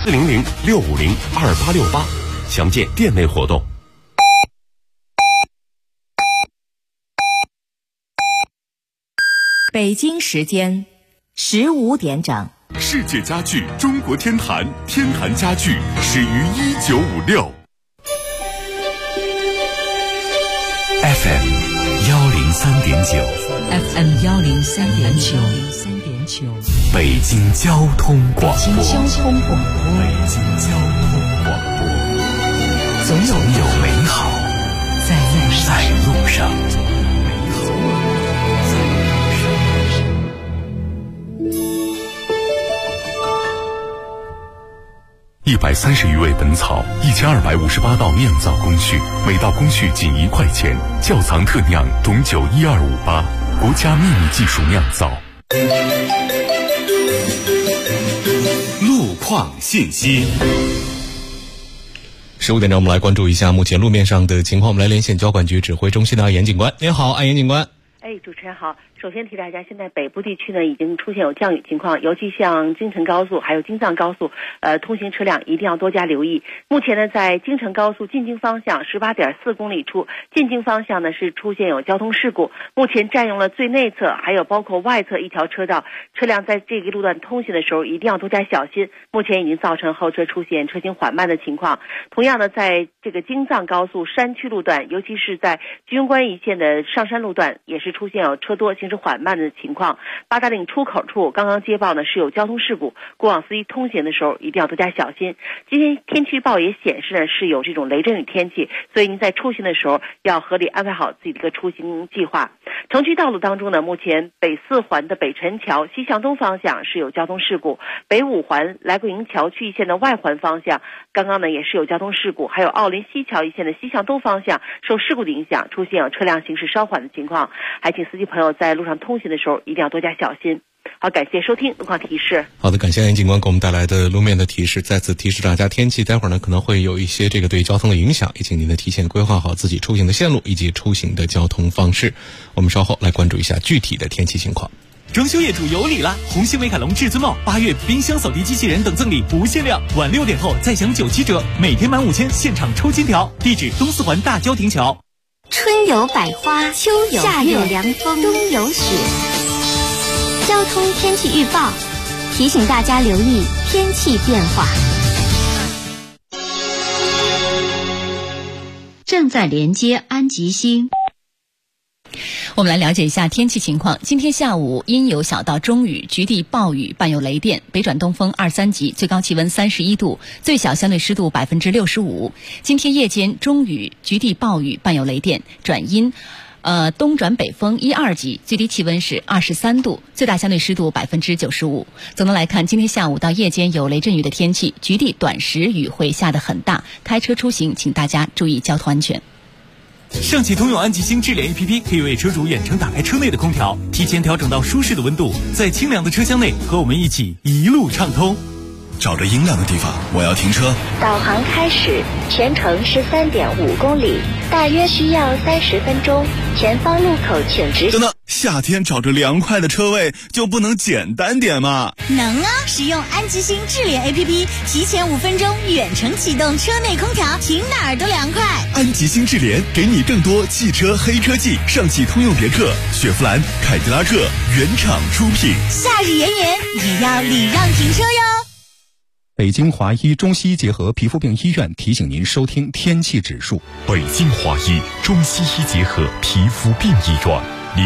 400-650-2868，详见店内活动。 北京时间15点整。 世界家具中国天坛，天坛家具始于1956。 FM 103.9 FM 103.9， 北京交通广播。 北京交通广播，总有美好在路上。130余味本草，1258道酿造工序，每道工序仅1块钱。窖藏特酿董酒12588，国家秘密技术酿造。 路况信息。 15点钟，我们来关注一下目前路面上的情况。我们来连线交管局指挥中心的安严警官。您好，安严警官。 主持人好。首先提大家，现在北部地区呢已经出现有降雨情况，尤其像京承高速还有京藏高速，通行车辆一定要多加留意。目前呢，在京承高速进京方向18.4公里处，进京方向呢是出现有交通事故，目前占用了最内侧还有包括外侧一条车道，车辆在这个路段通行的时候一定要多加小心。目前已经造成后车出现车行缓慢的情况。同样的，在这个京藏高速山区路段，尤其是在居庸关一线的上山路段，也是出现有车多行驶缓慢的情况。八达岭出口处刚刚接报呢是有交通事故，过往司机通行的时候一定要多加小心。今天天气预报也显示呢是有这种雷阵雨天气，所以您在出行的时候要合理安排好自己的一个出行计划。城区道路当中呢，目前北四环的北辰桥西向东方向是有交通事故，北五环来桂营桥区一线的外环方向刚刚呢也是有交通事故，还有奥林西桥一线的西向东方向受事故的影响出现有车辆行驶稍缓的情况，还请司机朋友在路上通行的时候一定要多加小心。好，感谢收听路况提示。 好的，感谢安警官给我们带来的路面的提示。再次提示大家，天气待会儿呢可能会有一些对交通的影响，也请您提前规划好自己出行的线路以及出行的交通方式。我们稍后来关注一下具体的天气情况。 装修业主有礼了！红星美凯龙至尊帽8月冰箱扫地机器人等赠礼不限量，晚6点后再享97折，每天满5000现场抽金条。地址东四环大郊亭桥。 春有百花，秋有夏有凉风，冬有雪。交通天气预报提醒大家留意天气变化。 正在连接安吉星。 我们来了解一下天气情况。今天下午阴有小到中雨，局地暴雨，伴有雷电，北转东风2、3级，最高气温31度，最小相对湿度65%。今天夜间中雨，局地暴雨，伴有雷电，转阴。东转北风1、2级，最低气温是23度，最大相对湿度95%。总的来看，今天下午到夜间有雷阵雨的天气，局地短时雨会下得很大，开车出行请大家注意交通安全。 上汽通用安吉星智联 APP 可以为车主远程打开车内的空调，提前调整到舒适的温度，在清凉的车厢内和我们一起一路畅通。 找着阴凉的地方，我要停车。 导航开始，全程13.5公里，大约需要30分钟。前方路口请直行。 等等，夏天找着凉快的车位就不能简单点吗？ 能啊！使用安吉星智联 APP， 提前5分钟远程启动车内空调，停哪儿都凉快。 安吉星智联给你更多汽车黑科技，上汽通用别克、雪佛兰、凯迪拉克原厂出品。 夏日炎炎也要礼让停车哟。 北京华医中西医结合皮肤病医院提醒您收听天气指数。 北京华医中西医结合皮肤病医院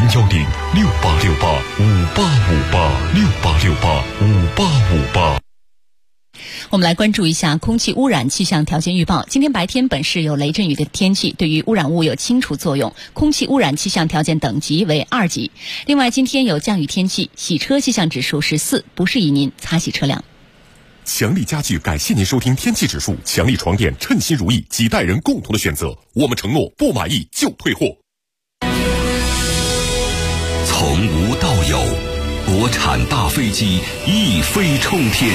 ，0868685858，68685858。 我们来关注一下空气污染气象条件预报。今天白天本市有雷阵雨的天气，对于污染物有清除作用，空气污染气象条件等级为2级。另外，今天有降雨天气，洗车气象指数是4，不适宜您擦洗车辆。 强力家具感谢您收听天气指数，强力床垫称心如意，几代人共同的选择，我们承诺不满意就退货。 从无到有，国产大飞机一飞冲天，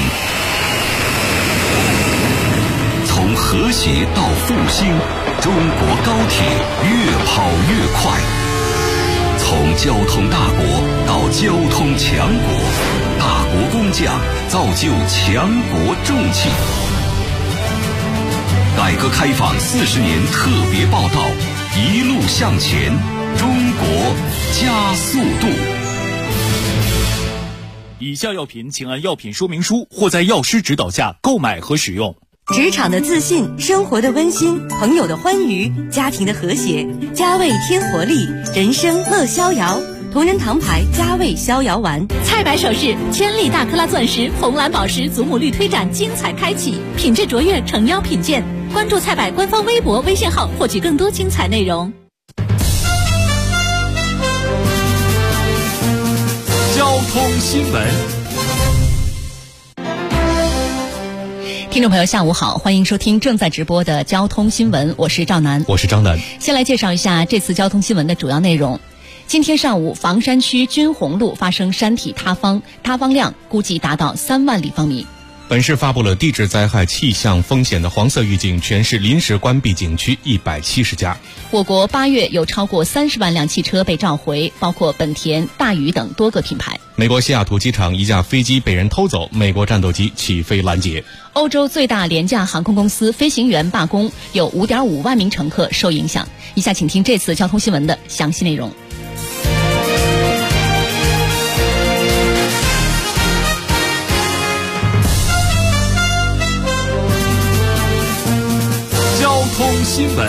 从和谐到复兴，中国高铁越跑越快，从交通大国到交通强国，大国工匠造就强国重器。 改革开放40年特别报道，一路向前，中国加速度。 以下药品请按药品说明书或在药师指导下购买和使用。 职场的自信，生活的温馨，朋友的欢愉，家庭的和谐，加味添活力，人生乐逍遥。同仁堂牌加味逍遥丸。 菜百首饰千粒大克拉钻石红蓝宝石祖母绿推展精彩开启，品质卓越，诚邀品鉴。关注菜百官方微博微信号，获取更多精彩内容。 交通新闻。 听众朋友下午好，欢迎收听正在直播的交通新闻，我是赵楠， 我是张楠。 先来介绍一下这次交通新闻的主要内容。今天上午，房山区军红路发生山体塌方，塌方量估计达到3万立方米。 本市发布了地质灾害气象风险的黄色预警，全市临时关闭景区170家。 我国8月有超过30万辆汽车被召回，包括本田、大宇等多个品牌。 美国西雅图机场一架飞机被人偷走，美国战斗机起飞拦截。 欧洲最大廉价航空公司飞行员罢工，有5.5万名乘客受影响。以下请听这次交通新闻的详细内容。 交通新闻。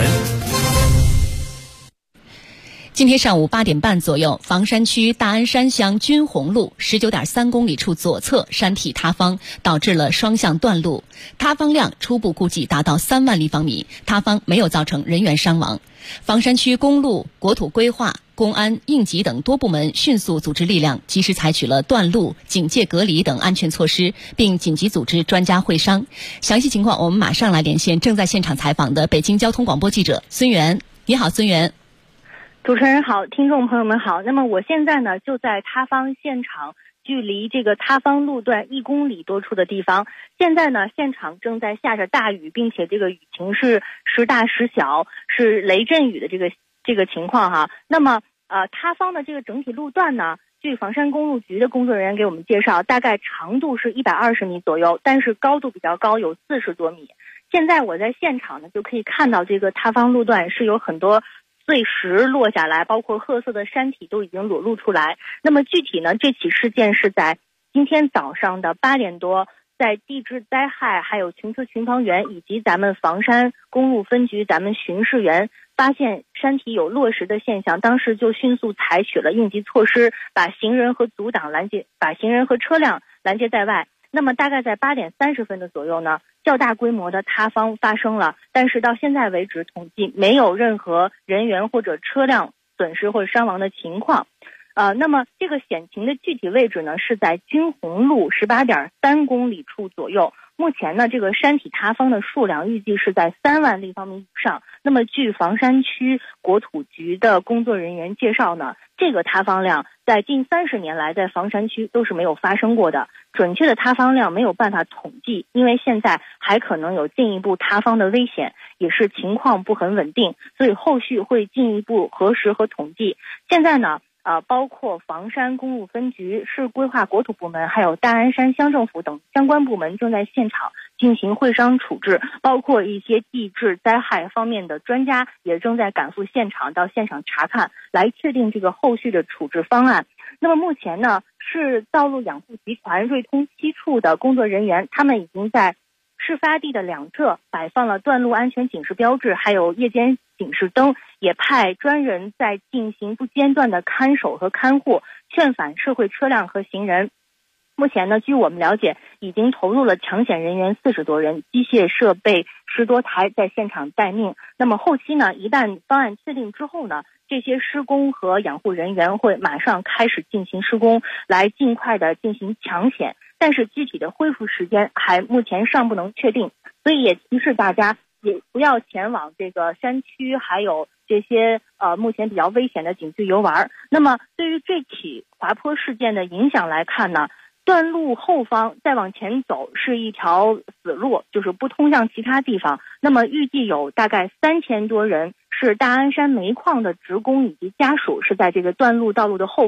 今天上午8点半左右，房山区大安山乡军红路19.3公里处左侧山体塌方，导致了双向断路，塌方量初步估计达到3万立方米，塌方没有造成人员伤亡。房山区公路、国土规划、公安、应急等多部门迅速组织力量，及时采取了断路、警戒隔离等安全措施，并紧急组织专家会商。详细情况我们马上来连线正在现场采访的北京交通广播记者孙源。你好，孙源。 主持人好，听众朋友们好。那么我现在呢就在塌方现场，距离这个塌方路段1公里多处的地方。现在呢现场正在下着大雨，并且这个雨情是时大时小，是雷阵雨的这个情况哈。那么塌方的这个整体路段呢，据房山公路局的工作人员给我们介绍，大概长度是120米左右，但是高度比较高，有40多米。现在我在现场呢就可以看到这个塌方路段是有很多碎石落下来，包括褐色的山体都已经裸露出来。那么具体呢，这起事件是在今天早上的8点多，在地质灾害还有群科群防员以及咱们房山公路分局咱们巡视员发现山体有落石的现象，当时就迅速采取了应急措施，把行人和车辆拦截在外。那么大概在8点30分的左右呢，较大规模的塌方发生了，但是到现在为止统计没有任何人员或者车辆损失或者伤亡的情况。那么这个险情的具体位置呢是在军红路18.3公里处左右。目前呢这个山体塌方的数量预计是在3万立方米以上。那么据房山区国土局的工作人员介绍呢，这个塌方量在近30年来在房山区都是没有发生过的。准确的塌方量没有办法统计，因为现在还可能有进一步塌方的危险，也是情况不很稳定，所以后续会进一步核实和统计。现在呢包括房山公路分局、市规划国土部门还有大安山乡政府等相关部门正在现场进行会商处置，包括一些地质灾害方面的专家也正在赶赴现场，到现场查看，来确定这个后续的处置方案。那么目前呢，市道路养护集团瑞通7处的工作人员，他们已经在事发地的2侧摆放了断路安全警示标志，还有夜间警示灯，也派专人在进行不间断的看守和看护，劝返社会车辆和行人。目前呢，据我们了解，已经投入了抢险人员40多人，机械设备10多台在现场待命。那么后期呢，一旦方案确定之后呢，这些施工和养护人员会马上开始进行施工，来尽快的进行抢险。但是具体的恢复时间目前尚不能确定，所以也提示大家也不要前往这个山区，还有这些目前比较危险的景区游玩。那么对于这起滑坡事件的影响来看呢，断路后方再往前走是一条死路，就是不通向其他地方。那么预计有大概3000多人是大安山煤矿的职工以及家属是在这个断路道路的后方。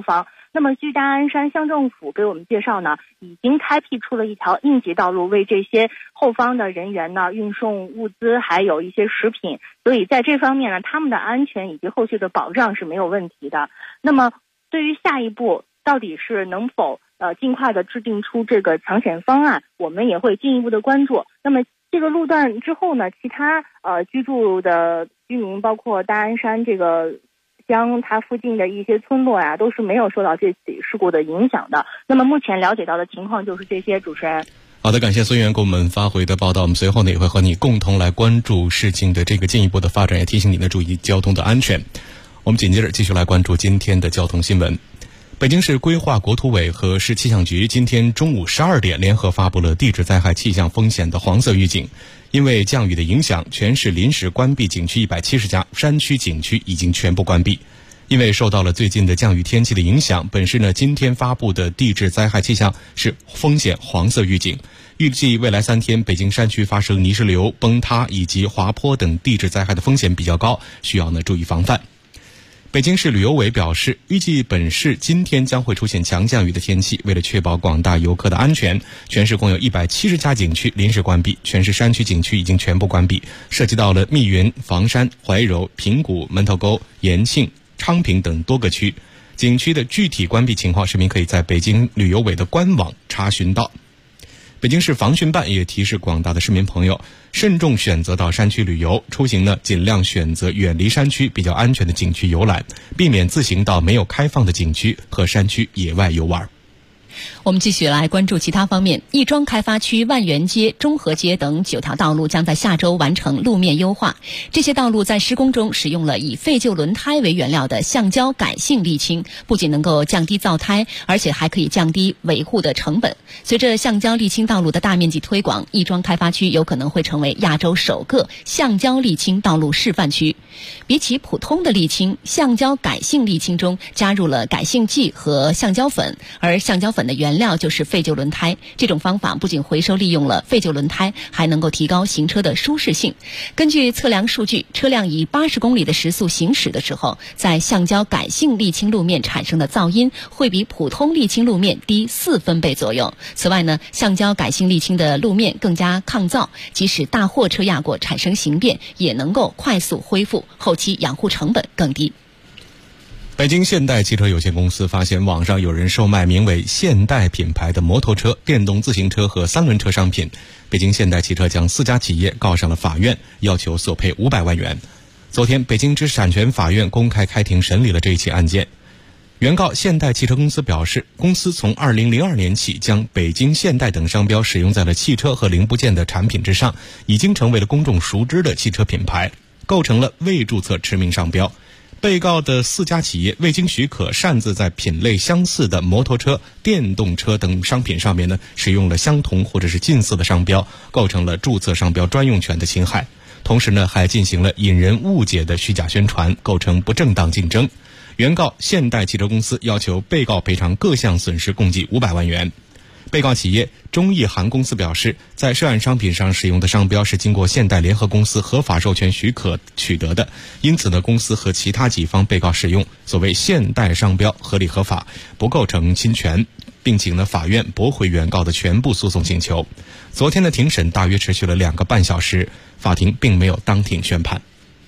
那么据大安山乡政府给我们介绍呢，已经开辟出了一条应急道路，为这些后方的人员呢运送物资，还有一些食品，所以在这方面呢，他们的安全以及后续的保障是没有问题的。那么对于下一步到底是能否尽快的制定出这个抢险方案，我们也会进一步的关注。那么这个路段之后呢，其他居住的居民，包括大安山这个乡它附近的一些村落呀，都是没有受到这起事故的影响的。那么目前了解到的情况就是这些，主持人。 好的，感谢孙源给我们发回的报道。我们随后呢也会和你共同来关注事情的这个进一步的发展，也提醒你呢注意交通的安全。我们紧接着继续来关注今天的交通新闻。北京市规划国土委和市气象局今天中午12点联合发布了地质灾害气象风险的黄色预警。因为降雨的影响，全市临时关闭景区170家，山区景区已经全部关闭。因为受到了最近的降雨天气的影响，本市呢今天发布的地质灾害气象是风险黄色预警。预计未来3天，北京山区发生泥石流、崩塌以及滑坡等地质灾害的风险比较高，需要呢注意防范。北京市旅游委表示，预计本市今天将会出现强降雨的天气，为了确保广大游客的安全，全市共有170家景区临时关闭，全市山区景区已经全部关闭，涉及到了密云、房山、怀柔、平谷、门头沟、延庆、昌平等多个区。景区的具体关闭情况，市民可以在北京旅游委的官网查询到。北京市防汛办也提示广大的市民朋友，慎重选择到山区旅游，出行呢尽量选择远离山区比较安全的景区游览，避免自行到没有开放的景区和山区野外游玩。 我们继续来关注其他方面。亦庄开发区万源街、中和街等9条道路将在下周完成路面优化。这些道路在施工中使用了以废旧轮胎为原料的橡胶改性沥青，不仅能够降低造胎，而且还可以降低维护的成本。随着橡胶沥青道路的大面积推广，亦庄开发区有可能会成为亚洲首个橡胶沥青道路示范区。比起普通的沥青，橡胶改性沥青中加入了改性剂和橡胶粉，而橡胶粉的原料就是废旧轮胎。这种方法不仅回收利用了废旧轮胎，还能够提高行车的舒适性。根据测量数据，车辆以80公里的时速行驶的时候，在橡胶改性沥青路面产生的噪音会比普通沥青路面低4分贝左右。此外呢，橡胶改性沥青的路面更加抗噪，即使大货车压过产生形变，也能够快速恢复，后期养护成本更低。 北京现代汽车有限公司发现网上有人售卖名为现代品牌的摩托车、电动自行车和3轮车商品。北京现代汽车将4家企业告上了法院，要求索赔500万元。昨天，北京知识产权法院公开开庭审理了这一起案件。原告现代汽车公司表示，公司从2002年起将北京现代等商标使用在了汽车和零部件的产品之上，已经成为了公众熟知的汽车品牌，构成了未注册驰名商标。被告的4家企业未经许可擅自在品类相似的摩托车、电动车等商品上面呢，使用了相同或者是近似的商标，构成了注册商标专用权的侵害。同时呢，还进行了引人误解的虚假宣传，构成不正当竞争。原告现代汽车公司要求被告赔偿各项损失共计500万元。被告企业中义航公司表示，在涉案商品上使用的商标是经过现代联合公司合法授权许可取得的，因此呢，公司和其他几方被告使用所谓现代商标合理合法，不构成侵权，并请呢法院驳回原告的全部诉讼请求。昨天的庭审大约持续了2个半小时，法庭并没有当庭宣判。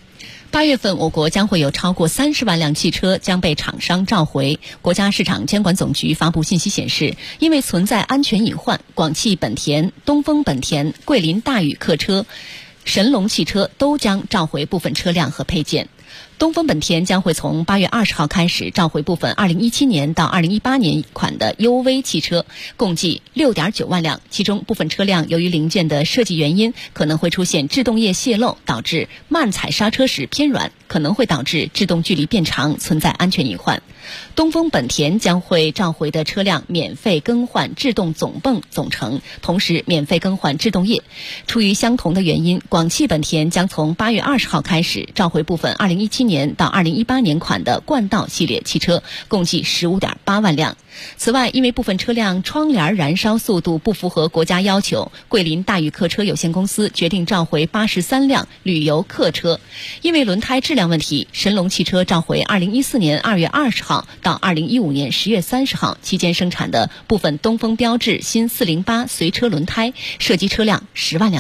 8月份，我国将会有超过30万辆汽车将被厂商召回。国家市场监管总局发布信息显示，因为存在安全隐患，广汽本田、东风本田、桂林大宇客车、神龙汽车都将召回部分车辆和配件。东风本田将会从8月20号开始召回部分2017年到2018年款的 UV 汽车，共计 6.9 万辆，其中部分车辆由于零件的设计原因，可能会出现制动液泄漏，导致慢踩刹车时偏软，可能会导致制动距离变长，存在安全隐患。东风本田将会召回的车辆免费更换制动总泵总成，同时免费更换制动液。出于相同的原因，广汽本田将从8月20号开始召回部分2017年年到2018年款的冠道系列汽车，共计15.8万辆。此外，因为部分车辆窗帘燃烧速度不符合国家要求，桂林大宇客车有限公司决定召回83辆旅游客车。因为轮胎质量问题，神龙汽车召回2014年2月20号到2015年10月30号期间生产的部分东风标致新408随车轮胎，涉及车辆10万辆。